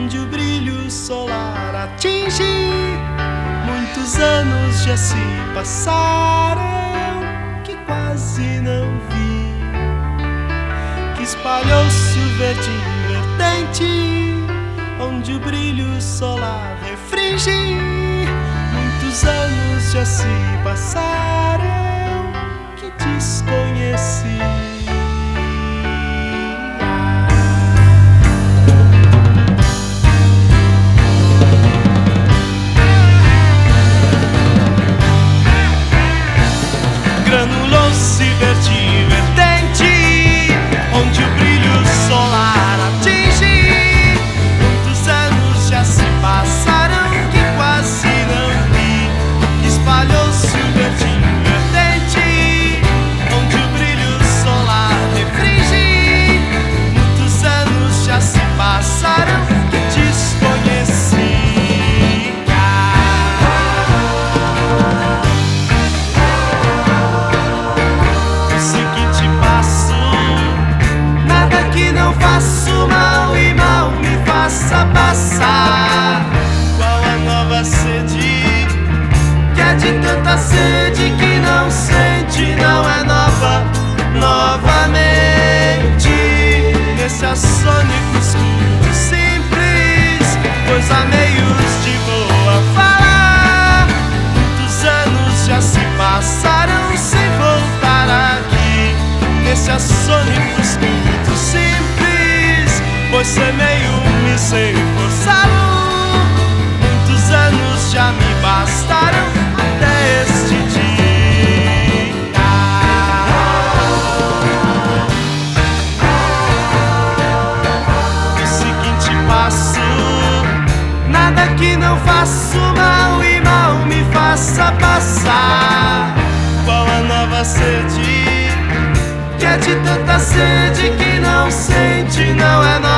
onde o brilho solar atinge. Muitos anos já se passaram que quase não vi, que espalhou-se o verde verdente onde o brilho solar refringe. Muitos anos já se passaram que desconheci. Granulou-se verde verdente onde o brilho solar atinge. Muitos anos já se passaram que quase não vi, que espalhou-se o verde verdente onde o brilho solar refringe. Muitos anos já se passaram que desconheci. Faço mal e mal me faça passar. Qual a nova sede que é de tanta sede que não sente, não é nova novamente. Nesse assônico escuro simples, pois há meios de boa falar. Muitos anos já se passaram sem voltar aqui. Nesse assônico escuro simples, pois semeio me sei forçá-lo. Muitos anos já me bastaram até este dia. O seguinte passo, nada que não faço mal e mal me faça passar. Qual a nova sede que é de tanta sede que não sente, não é nova